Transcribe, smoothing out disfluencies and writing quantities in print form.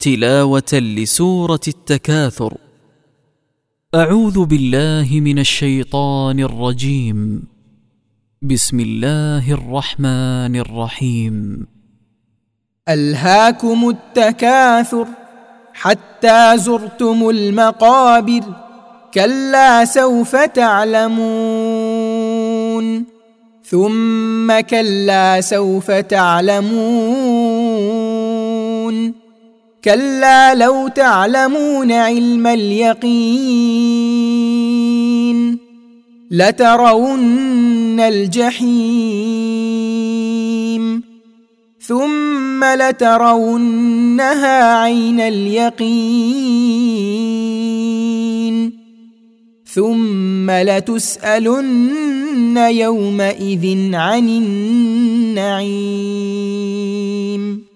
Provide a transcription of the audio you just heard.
تلاوة لسورة التكاثر. أعوذ بالله من الشيطان الرجيم. بسم الله الرحمن الرحيم. ألهاكم التكاثر حتى زرتم المقابر، كلا سوف تعلمون ثم كلا سوف تعلمون، كلا لو تعلمون علم اليقين لترون الجحيم ثم لترونها عين اليقين ثم لتسألن يومئذ عن النعيم.